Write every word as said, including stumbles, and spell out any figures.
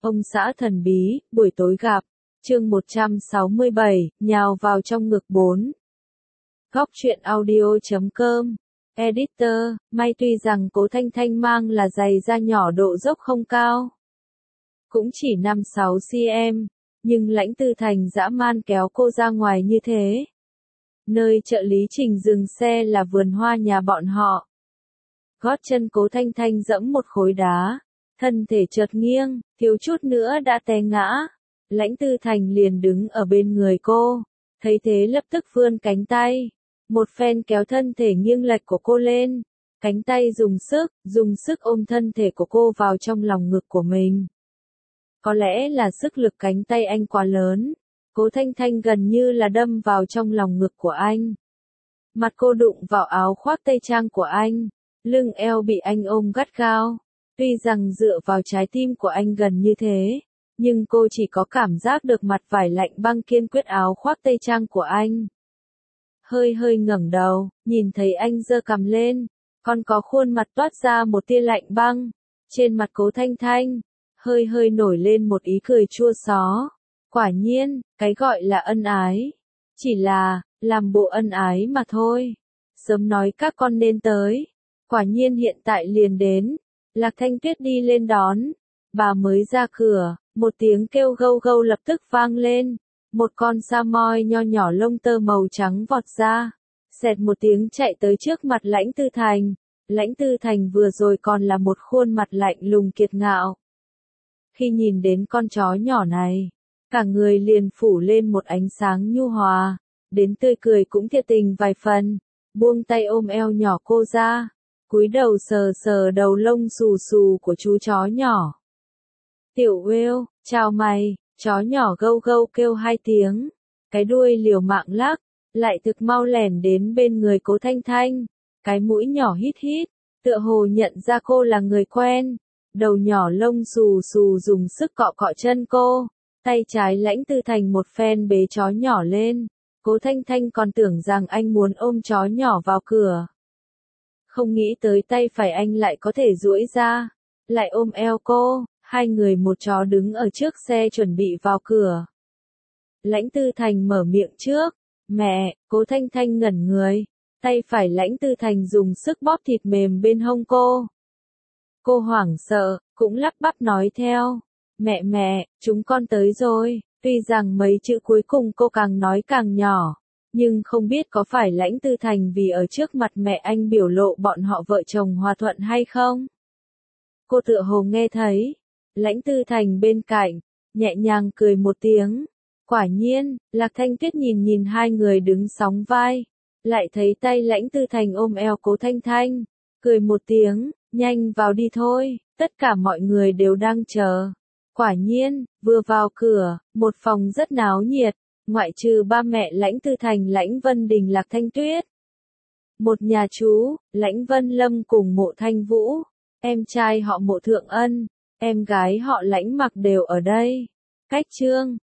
Ông xã thần bí, buổi tối gặp. Chương một trăm sáu mươi bảy, nhào vào trong ngực bốn. Góc truyện audio chấm com. Editor, may tuy rằng Cố Thanh Thanh mang là giày da nhỏ độ dốc không cao. Cũng chỉ năm sáu xăng-ti-mét, nhưng Lãnh Tư Thành dã man kéo cô ra ngoài như thế. Nơi trợ lý Trình dừng xe là vườn hoa nhà bọn họ. Gót chân Cố Thanh Thanh dẫm một khối đá, thân thể chợt nghiêng, thiếu chút nữa đã té ngã. Lãnh Tư Thành liền đứng ở bên người cô, thấy thế lập tức vươn cánh tay, một phen kéo thân thể nghiêng lệch của cô lên, cánh tay dùng sức, dùng sức ôm thân thể của cô vào trong lòng ngực của mình. Có lẽ là sức lực cánh tay anh quá lớn, Cố Thanh Thanh gần như là đâm vào trong lòng ngực của anh. Mặt cô đụng vào áo khoác tây trang của anh, lưng eo bị anh ôm gắt gao. Tuy rằng dựa vào trái tim của anh gần như thế, nhưng cô chỉ có cảm giác được mặt vải lạnh băng kiên quyết áo khoác tây trang của anh. Hơi hơi ngẩng đầu, nhìn thấy anh giơ cằm lên, còn có khuôn mặt toát ra một tia lạnh băng. Trên mặt Cố Thanh Thanh, hơi hơi nổi lên một ý cười chua xó. Quả nhiên, cái gọi là ân ái, chỉ là, làm bộ ân ái mà thôi. Sớm nói các con nên tới, quả nhiên hiện tại liền đến. Lạc Thanh Tuyết đi lên đón, bà mới ra cửa, một tiếng kêu gâu gâu lập tức vang lên, một con sa moi nho nhỏ lông tơ màu trắng vọt ra, xẹt một tiếng chạy tới trước mặt Lãnh Tư Thành. Lãnh Tư Thành vừa rồi còn là một khuôn mặt lạnh lùng kiệt ngạo. Khi nhìn đến con chó nhỏ này, cả người liền phủ lên một ánh sáng nhu hòa, đến tươi cười cũng thiệt tình vài phần, buông tay ôm eo nhỏ cô ra. Cúi đầu sờ sờ đầu lông xù xù của chú chó nhỏ. Tiểu Will, chào mày, chó nhỏ gâu gâu kêu hai tiếng, cái đuôi liều mạng lắc, lại thực mau lẻn đến bên người Cố Thanh Thanh, cái mũi nhỏ hít hít, tựa hồ nhận ra cô là người quen, đầu nhỏ lông xù xù dùng sức cọ cọ chân cô, tay trái Lãnh Tư Thành một phen bế chó nhỏ lên, Cố Thanh Thanh còn tưởng rằng anh muốn ôm chó nhỏ vào cửa. Không nghĩ tới tay phải anh lại có thể duỗi ra, lại ôm eo cô, hai người một chó đứng ở trước xe chuẩn bị vào cửa. Lãnh Tư Thành mở miệng trước, mẹ, Cố Thanh Thanh ngẩn người, tay phải Lãnh Tư Thành dùng sức bóp thịt mềm bên hông cô. Cô hoảng sợ, cũng lắp bắp nói theo, mẹ mẹ, chúng con tới rồi, tuy rằng mấy chữ cuối cùng cô càng nói càng nhỏ. Nhưng không biết có phải Lãnh Tư Thành vì ở trước mặt mẹ anh biểu lộ bọn họ vợ chồng hòa thuận hay không? Cô tựa hồ nghe thấy. Lãnh Tư Thành bên cạnh, nhẹ nhàng cười một tiếng. Quả nhiên, Lạc Thanh Tuyết nhìn nhìn hai người đứng sóng vai. Lại thấy tay Lãnh Tư Thành ôm eo Cố Thanh Thanh. Cười một tiếng, nhanh vào đi thôi, tất cả mọi người đều đang chờ. Quả nhiên, vừa vào cửa, một phòng rất náo nhiệt. Ngoại trừ ba mẹ Lãnh Tư Thành Lãnh Vân Đình Lạc Thanh Tuyết. Một nhà chú, Lãnh Vân Lâm cùng Mộ Thanh Vũ, em trai họ Mộ Thượng Ân, em gái họ Lãnh Mặc đều ở đây. Cách Trương,